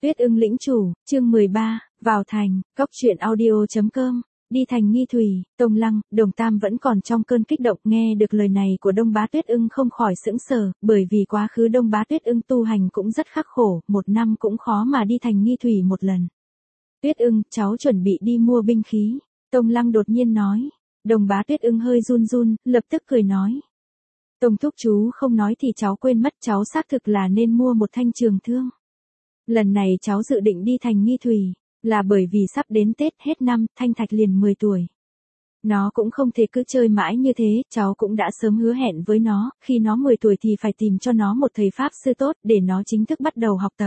Tuyết ưng lĩnh chủ, chương 13, vào thành, cốc truyện audio.com, đi thành Nghi Thủy, Tông Lăng, Đồng Tam vẫn còn trong cơn kích động nghe được lời này của Đông Bá Tuyết ưng không khỏi sững sờ, bởi vì quá khứ Đông Bá Tuyết ưng tu hành cũng rất khắc khổ, một năm cũng khó mà đi thành Nghi Thủy một lần. Tuyết ưng, cháu chuẩn bị đi mua binh khí, Tông Lăng đột nhiên nói. Đồng Bá Tuyết ưng hơi run run, lập tức cười nói. Tông thúc chú không nói thì cháu quên mất, cháu xác thực là nên mua một thanh trường thương. Lần này cháu dự định đi thành Nghi Thủy, là bởi vì sắp đến Tết hết năm, Thanh Thạch liền 10 tuổi. Nó cũng không thể cứ chơi mãi như thế, cháu cũng đã sớm hứa hẹn với nó, khi nó 10 tuổi thì phải tìm cho nó một thầy Pháp sư tốt, để nó chính thức bắt đầu học tập.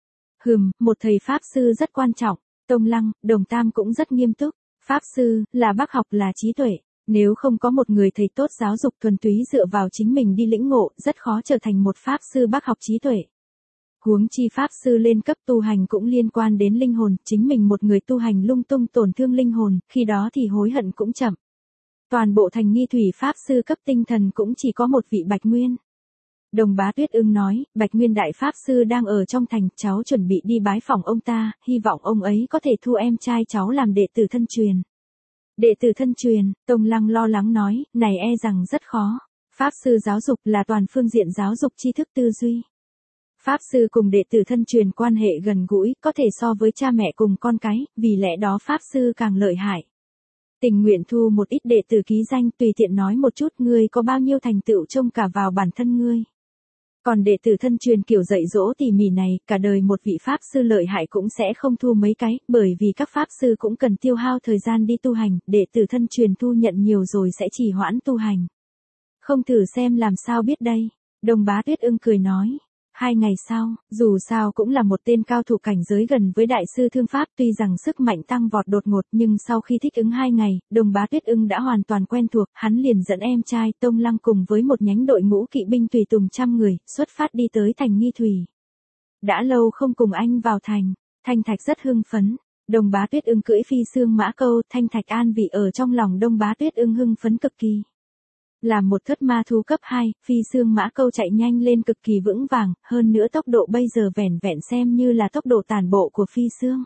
Một thầy Pháp sư rất quan trọng, Tông Lăng, Đồng Tam cũng rất nghiêm túc. Pháp sư, là bác học là trí tuệ. Nếu không có một người thầy tốt giáo dục thuần túy dựa vào chính mình đi lĩnh ngộ, rất khó trở thành một Pháp sư bác học trí tuệ. Huống chi Pháp sư lên cấp tu hành cũng liên quan đến linh hồn, chính mình một người tu hành lung tung tổn thương linh hồn, khi đó thì hối hận cũng chậm. Toàn bộ thành Nghi Thủy Pháp sư cấp tinh thần cũng chỉ có một vị Bạch Nguyên. Đồng Bá Tuyết ưng nói, Bạch Nguyên đại Pháp sư đang ở trong thành, cháu chuẩn bị đi bái phỏng ông ta, hy vọng ông ấy có thể thu em trai cháu làm đệ tử thân truyền. Đệ tử thân truyền, Tông Lăng lo lắng nói, này e rằng rất khó. Pháp sư giáo dục là toàn phương diện giáo dục tri thức tư duy. Pháp sư cùng đệ tử thân truyền quan hệ gần gũi, có thể so với cha mẹ cùng con cái, vì lẽ đó Pháp sư càng lợi hại. Tình nguyện thu một ít đệ tử ký danh, tùy tiện nói một chút ngươi có bao nhiêu thành tựu trông cả vào bản thân ngươi. Còn đệ tử thân truyền kiểu dạy dỗ tỉ mỉ này, cả đời một vị Pháp sư lợi hại cũng sẽ không thu mấy cái, bởi vì các Pháp sư cũng cần tiêu hao thời gian đi tu hành, đệ tử thân truyền thu nhận nhiều rồi sẽ trì hoãn tu hành. Không thử xem làm sao biết đây, Đồng Bá Tuyết ưng cười nói. 2 ngày sau, dù sao cũng là một tên cao thủ cảnh giới gần với đại sư thương pháp, tuy rằng sức mạnh tăng vọt đột ngột nhưng sau khi thích ứng 2 ngày, Đồng Bá Tuyết ưng đã hoàn toàn quen thuộc, hắn liền dẫn em trai Tông Lăng cùng với một nhánh đội ngũ kỵ binh tùy tùng trăm người, xuất phát đi tới thành Nghi Thủy. Đã lâu không cùng anh vào thành, Thanh Thạch rất hưng phấn. Đồng Bá Tuyết ưng cưỡi phi xương mã câu, Thanh Thạch an vị ở trong lòng Đông Bá Tuyết ưng hưng phấn cực kỳ. Làm một thất ma thú cấp 2, phi xương mã câu chạy nhanh lên cực kỳ vững vàng, hơn nữa tốc độ bây giờ vẻn vẹn xem như là tốc độ tàn bộ của phi xương.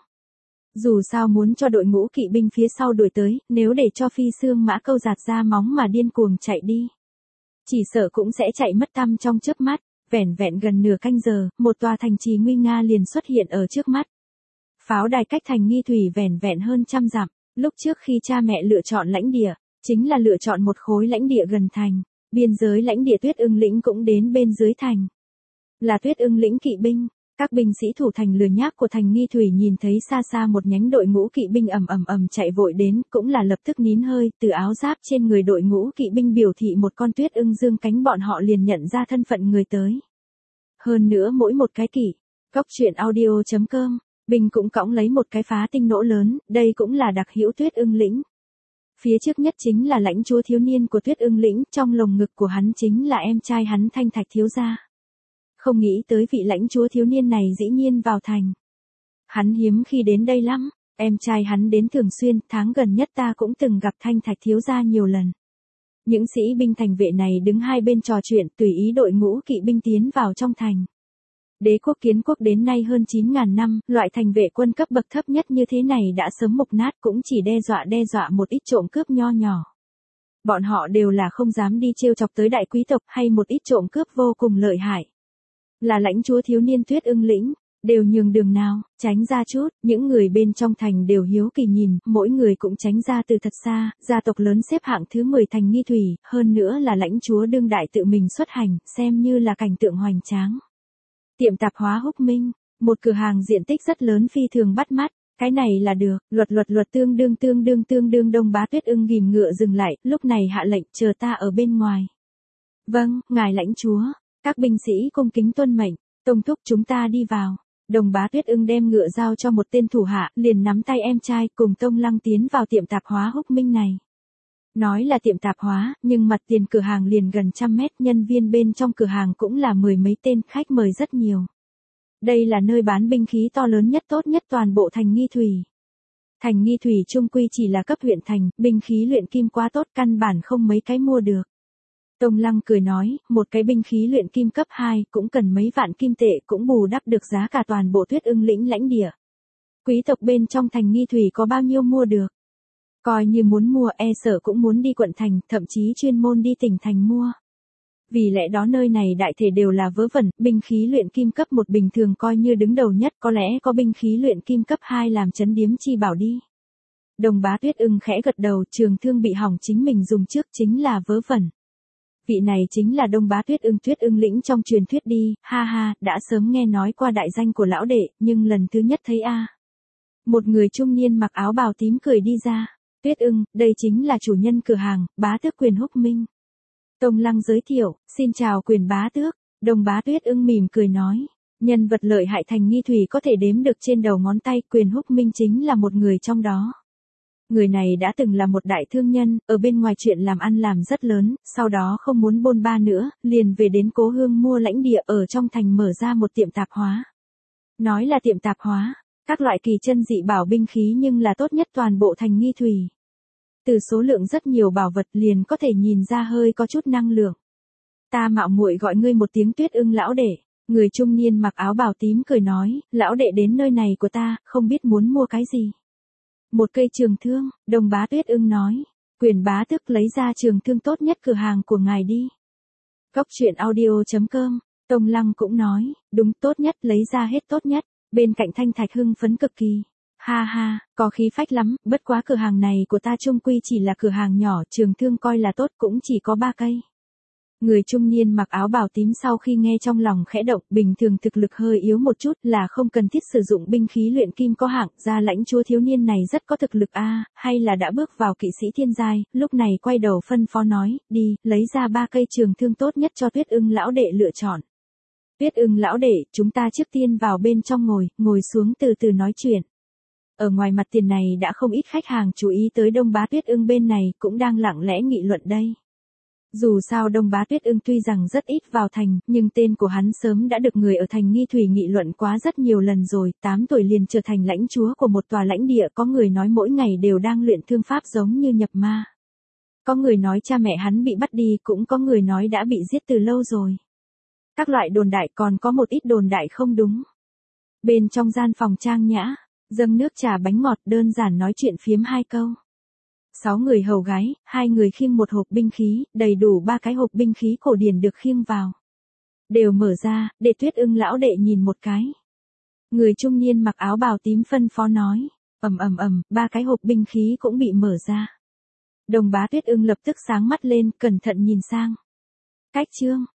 Dù sao muốn cho đội ngũ kỵ binh phía sau đuổi tới, nếu để cho phi xương mã câu giạt ra móng mà điên cuồng chạy đi, chỉ sợ cũng sẽ chạy mất tăm trong chớp mắt, vẻn vẹn gần nửa canh giờ, một tòa thành trì nguy nga liền xuất hiện ở trước mắt. Pháo đài cách thành Nghi Thủy vẻn vẹn hơn 100 dặm, lúc trước khi cha mẹ lựa chọn lãnh địa, chính là lựa chọn một khối lãnh địa gần thành, biên giới lãnh địa Tuyết ưng lĩnh cũng đến bên dưới thành. Là Tuyết ưng lĩnh kỵ binh, các binh sĩ thủ thành lừa nhác của thành Nghi Thủy nhìn thấy xa xa một nhánh đội ngũ kỵ binh ầm chạy vội đến, cũng là lập tức nín hơi, từ áo giáp trên người đội ngũ kỵ binh biểu thị một con tuyết ưng dương cánh, bọn họ liền nhận ra thân phận người tới. Hơn nữa mỗi một cái kỵ, cốc truyện audio.com, binh cũng cõng lấy một cái phá tinh nỗ lớn, đây cũng là đặc hữu Tuyết ưng lĩnh. Phía trước nhất chính là lãnh chúa thiếu niên của Tuyết ưng lĩnh, trong lồng ngực của hắn chính là em trai hắn Thanh Thạch thiếu gia. Không nghĩ tới vị lãnh chúa thiếu niên này dĩ nhiên vào thành. Hắn hiếm khi đến đây lắm, em trai hắn đến thường xuyên, tháng gần nhất ta cũng từng gặp Thanh Thạch thiếu gia nhiều lần. Những sĩ binh thành vệ này đứng hai bên trò chuyện, tùy ý đội ngũ kỵ binh tiến vào trong thành. Đế quốc Kiến quốc đến nay hơn 9.000 năm, loại thành vệ quân cấp bậc thấp nhất như thế này đã sớm mục nát, cũng chỉ đe dọa một ít trộm cướp nho nhỏ. Bọn họ đều là không dám đi trêu chọc tới đại quý tộc hay một ít trộm cướp vô cùng lợi hại. Là lãnh chúa thiếu niên Tuyết ưng lĩnh, đều nhường đường nào, tránh ra chút, những người bên trong thành đều hiếu kỳ nhìn, mỗi người cũng tránh ra từ thật xa, gia tộc lớn xếp hạng thứ 10 thành Nghi Thủy, hơn nữa là lãnh chúa đương đại tự mình xuất hành, xem như là cảnh tượng hoành tráng. Tiệm tạp hóa Húc Minh, một cửa hàng diện tích rất lớn phi thường bắt mắt, cái này là được, luật tương đương Đông Bá Tuyết ưng ghìm ngựa dừng lại, lúc này hạ lệnh, chờ ta ở bên ngoài. Vâng, ngài lãnh chúa, các binh sĩ cung kính tuân mệnh, Tông thúc chúng ta đi vào. Đồng Bá Tuyết ưng đem ngựa giao cho một tên thủ hạ, liền nắm tay em trai cùng Tông Lăng tiến vào tiệm tạp hóa Húc Minh này. Nói là tiệm tạp hóa, nhưng mặt tiền cửa hàng liền gần 100 mét, nhân viên bên trong cửa hàng cũng là 10 mấy tên, khách mời rất nhiều. Đây là nơi bán binh khí to lớn nhất tốt nhất toàn bộ thành Nghi Thủy. Thành Nghi Thủy chung quy chỉ là cấp huyện thành, binh khí luyện kim quá tốt căn bản không mấy cái mua được. Tông Lăng cười nói, một cái binh khí luyện kim cấp 2 cũng cần mấy vạn kim tệ cũng bù đắp được giá cả toàn bộ Tuyết Ưng lĩnh lãnh địa. Quý tộc bên trong thành Nghi Thủy có bao nhiêu mua được? Coi như muốn mua e sợ cũng muốn đi quận thành, thậm chí chuyên môn đi tỉnh thành mua. Vì lẽ đó nơi này đại thể đều là vớ vẩn, binh khí luyện kim cấp 1 bình thường coi như đứng đầu nhất, có lẽ có binh khí luyện kim cấp 2 làm trấn điếm chi bảo đi. Đồng Bá Tuyết Ưng khẽ gật đầu, trường thương bị hỏng chính mình dùng trước chính là vớ vẩn. Vị này chính là Đông Bá Tuyết Ưng lĩnh trong truyền thuyết đi, ha ha, đã sớm nghe nói qua đại danh của lão đệ, nhưng lần thứ nhất thấy a. Một người trung niên mặc áo bào tím cười đi ra, Tuyết Ưng, đây chính là chủ nhân cửa hàng, bá tước Quyền Húc Minh. Tông Lăng giới thiệu, xin chào Quyền bá tước, Đông Bá Tuyết Ưng mỉm cười nói, nhân vật lợi hại thành Nghi Thủy có thể đếm được trên đầu ngón tay, Quyền Húc Minh chính là một người trong đó. Người này đã từng là một đại thương nhân, ở bên ngoài chuyện làm ăn làm rất lớn, sau đó không muốn bôn ba nữa, liền về đến cố hương mua lãnh địa ở trong thành mở ra một tiệm tạp hóa. Nói là tiệm tạp hóa, các loại kỳ chân dị bảo binh khí nhưng là tốt nhất toàn bộ thành Nghi Thủy. Từ số lượng rất nhiều bảo vật liền có thể nhìn ra hơi có chút năng lượng. Ta mạo muội gọi ngươi một tiếng Tuyết Ưng lão đệ, người trung niên mặc áo bào tím cười nói, lão đệ đến nơi này của ta, không biết muốn mua cái gì. Một cây trường thương, Đồng Bá Tuyết Ưng nói, Quyền bá tước lấy ra trường thương tốt nhất cửa hàng của ngài đi. Góc truyện audio.com, Tông Lăng cũng nói, đúng tốt nhất lấy ra hết tốt nhất, bên cạnh Thanh Thạch hưng phấn cực kỳ. Ha ha, có khí phách lắm, bất quá cửa hàng này của ta chung quy chỉ là cửa hàng nhỏ, trường thương coi là tốt cũng chỉ có 3 cây. Người trung niên mặc áo bào tím sau khi nghe trong lòng khẽ động, bình thường thực lực hơi yếu một chút là không cần thiết sử dụng binh khí luyện kim có hạng, ra lãnh chúa thiếu niên này rất có thực lực a, hay là đã bước vào kỵ sĩ thiên giai, lúc này quay đầu phân phó nói, đi, lấy ra 3 cây trường thương tốt nhất cho Tuyết Ưng lão đệ lựa chọn. Tuyết Ưng lão đệ, chúng ta trước tiên vào bên trong ngồi xuống từ từ nói chuyện. Ở ngoài mặt tiền này đã không ít khách hàng chú ý tới Đông Bá Tuyết Ưng bên này cũng đang lặng lẽ nghị luận đây. Dù sao Đông Bá Tuyết Ưng tuy rằng rất ít vào thành, nhưng tên của hắn sớm đã được người ở thành Nghi Thủy nghị luận quá rất nhiều lần rồi, 8 tuổi liền trở thành lãnh chúa của một tòa lãnh địa, có người nói mỗi ngày đều đang luyện thương pháp giống như nhập ma. Có người nói cha mẹ hắn bị bắt đi, cũng có người nói đã bị giết từ lâu rồi. Các loại đồn đại còn có một ít đồn đại không đúng. Bên trong gian phòng trang nhã, dâng nước trà bánh ngọt đơn giản nói chuyện phiếm 2 câu. 6 người hầu gái, 2 người khiêng một hộp binh khí, đầy đủ 3 cái hộp binh khí cổ điển được khiêng vào. Đều mở ra, để Tuyết Ưng lão đệ nhìn một cái. Người trung niên mặc áo bào tím phân phó nói, 3 cái hộp binh khí cũng bị mở ra. Đồng Bá Tuyết Ưng lập tức sáng mắt lên, cẩn thận nhìn sang. Cách chương,